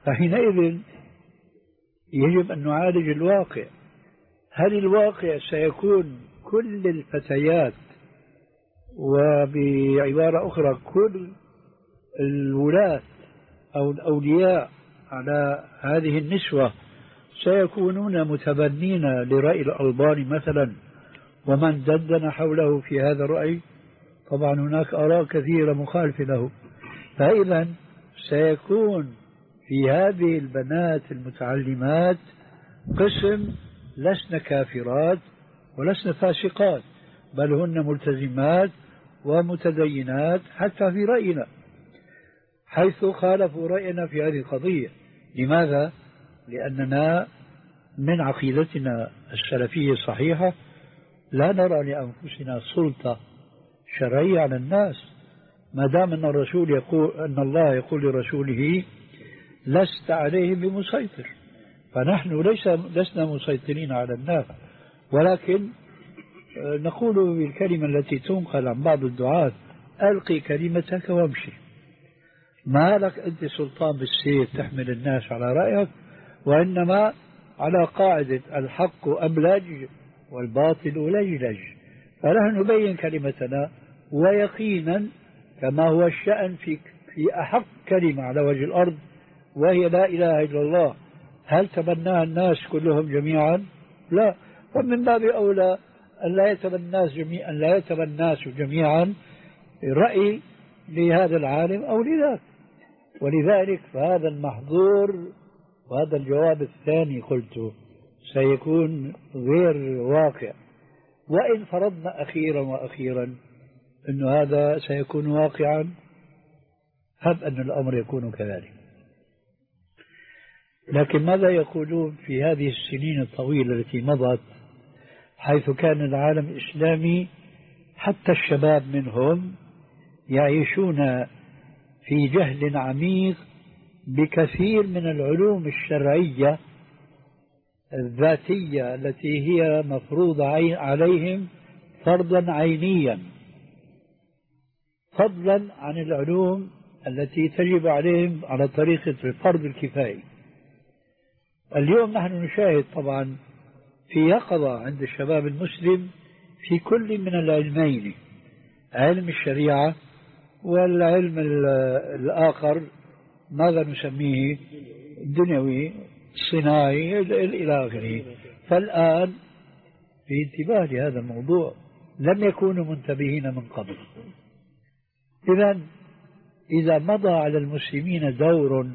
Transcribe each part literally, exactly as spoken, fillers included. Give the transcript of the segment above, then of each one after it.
فحينئذ يجب أن نعالج الواقع. هل الواقع سيكون كل الفتيات، وبعبارة أخرى كل الولاة أو الأولياء على هذه النسوة سيكونون متبنين لرأي الألباني مثلا ومن دندن حوله في هذا الرأي؟ طبعا هناك آراء كثيرة مخالفة له. فإذا سيكون في هذه البنات المتعلمات قسم لسن كافرات ولسن فاسقات، بل هن ملتزمات ومتدينات حتى في رأينا، حيث خالفوا رأينا في هذه القضية. لماذا؟ لأننا من عقيدتنا السلفية الصحيحة لا نرى لأنفسنا سلطة شرعية على الناس، ما دام أن الرسول يقول، أن الله يقول لرسوله لست عليهم بمسيطر، فنحن ليس لسنا مسيطرين على الناس، ولكن نقول بالكلمة التي تنقل عن بعض الدعاة: ألقي كلمتك وامشي. ما لك أنت سلطان بالسيف تحمل الناس على رأيك، وإنما على قاعدة الحق أبلج والباطل لجلج. فنحن نبين كلمتنا، ويقينا كما هو الشأن في في أحق كلمة على وجه الأرض وهي لا إله إلا الله، هل تبناها الناس كلهم جميعا؟ لا. ومن باب أولى أن لا يتبنى الناس جميعا لا يتبنى الناس جميعا رأي لهذا العالم أو لذاك. ولذلك فهذا المحظور، وهذا الجواب الثاني قلته سيكون غير واقع. وإن فرضنا أخيرا وأخيرا أن هذا سيكون واقعا، هب أن الأمر يكون كذلك. لكن ماذا يقولون في هذه السنين الطويلة التي مضت، حيث كان العالم الإسلامي حتى الشباب منهم يعيشون في جهل عميق بكثير من العلوم الشرعية الذاتية التي هي مفروضة عليهم فرضا عينيا، فضلا عن العلوم التي تجب عليهم على طريقة الفرض الكفائي. اليوم نحن نشاهد طبعا في يقظة عند الشباب المسلم في كل من العلمين، علم الشريعة والعلم الآخر ماذا نسميه الدنيوي الصناعي إلى آخره. فالآن في انتباه لهذا الموضوع، لم يكونوا منتبهين من قبل. إذن إذا مضى على المسلمين دور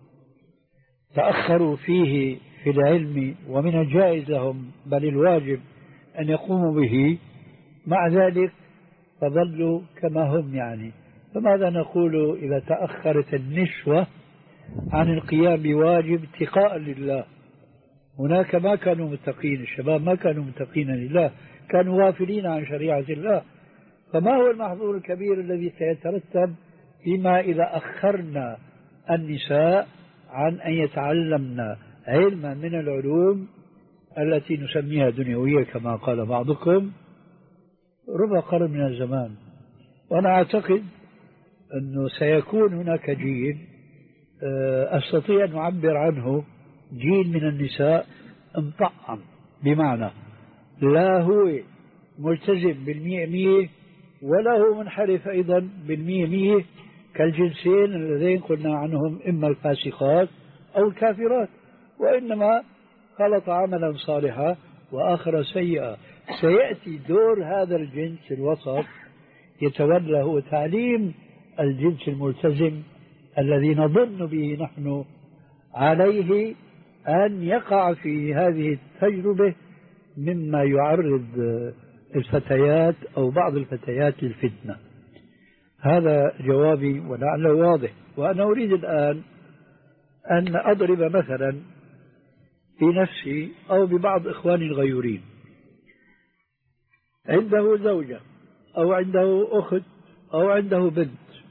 تأخروا فيه في العلم ومن الجائز لهم بل الواجب أن يقوموا به، مع ذلك فظلوا كما هم يعني. فماذا نقول إذا تأخرت النسوة عن القيام بواجب اتقاء لله؟ هناك ما كانوا متقين، الشباب ما كانوا متقين لله، كانوا غافلين عن شريعة الله. فما هو المحظور الكبير الذي سيترتب فيما إذا أخرنا النساء عن أن يتعلمن علما من العلوم التي نسميها دنيوية كما قال بعضكم ربع قرن من الزمان؟ وأنا أعتقد أنه سيكون هناك جيل أستطيع أن أعبر عنه جيل من النساء مطعم، بمعنى لا هو ملتزم بالمئة مئة ولا هو منحرف أيضا بالمئة مئة، كالجنسين اللذين قلنا عنهم إما الفاسقات أو الكافرات، وإنما خلط عملا صالحا وآخر سيئا. سيأتي دور هذا الجنس الوسط يتولى هو تعليم الجنس الملتزم الذي نظن به نحن عليه أن يقع في هذه التجربة مما يعرض الفتيات أو بعض الفتيات للفتنة. هذا جوابي ولعله واضح. وأنا أريد الآن أن أضرب مثلا بنفسي أو ببعض إخواني الغيورين، عنده زوجة أو عنده أخت أو عنده بنت،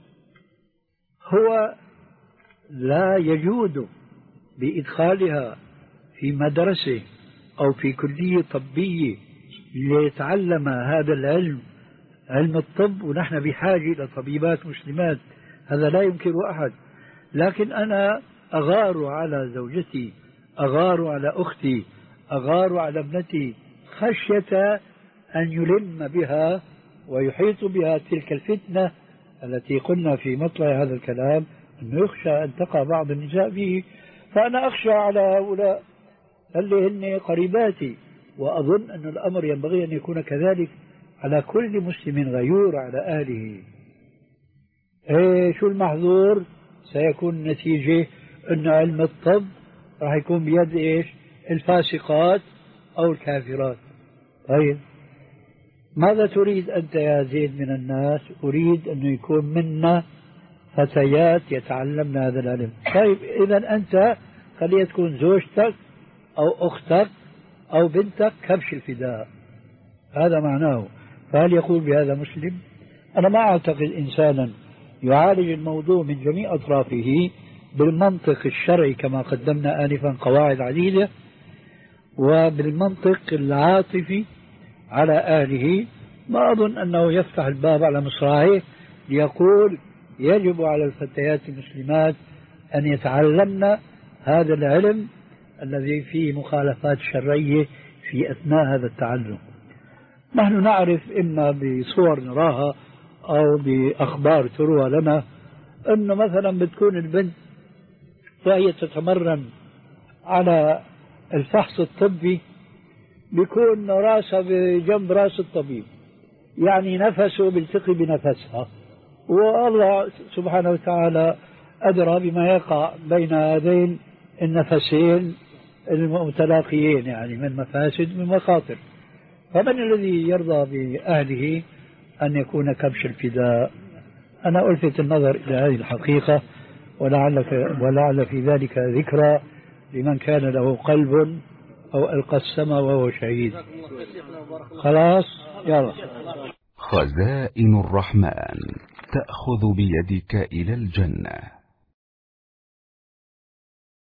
هو لا يجود بإدخالها في مدرسة أو في كلية طبية ليتعلم هذا العلم، علم الطب، ونحن بحاجة إلى طبيبات مسلمات، هذا لا ينكر أحد. لكن أنا أغار على زوجتي، أغار على أختي، أغار على ابنتي، خشية أن يلم بها ويحيط بها تلك الفتنة التي قلنا في مطلع هذا الكلام أنه يخشى أن تقع بعض النساء فيه. فأنا أخشى على هؤلاء اللي هن قريباتي، وأظن أن الأمر ينبغي أن يكون كذلك على كل مسلم غيور على أهله. إيه شو المحظور؟ سيكون النتيجة أن علم الطب راح يكون بيد إيش؟ الفاسقات أو الكافرات. طيب ماذا تريد أنت يا زيد من الناس؟ أريد أن يكون منا فتيات يتعلمن هذا العلم. طيب إذا أنت خليها تكون زوجتك أو أختك أو بنتك كبش الفداء، هذا معناه. فهل يقول بهذا مسلم؟ أنا ما أعتقد إنسانا يعالج الموضوع من جميع أطرافه بالمنطق الشرعي كما قدمنا آنفا قواعد عديدة، وبالمنطق العاطفي على أهله. ما أظن أنه يفتح الباب على مصراعيه ليقول يجب على الفتيات المسلمات أن يتعلمن هذا العلم الذي فيه مخالفات شرعية في أثناء هذا التعلم. نحن نعرف إما بصور نراها أو بأخبار تروى لنا أنه مثلا بتكون البنت وهي تتمرن على الفحص الطبي بيكون راسها بجنب راس الطبيب، يعني نفسه بيلتقي بنفسها، والله سبحانه وتعالى أدرى بما يقع بين هذين النفسين المتلاقيين، يعني من مفاسد من مخاطر. فمن الذي يرضى بأهله أن يكون كبش الفداء؟ أنا ألفت النظر إلى هذه الحقيقة، ولعلك ولعل في ذلك ذكرى لمن كان له قلب أو ألقى السماء وهو شهيد. خلاص يلا. خزائن الرحمن تأخذ بيدك إلى الجنة.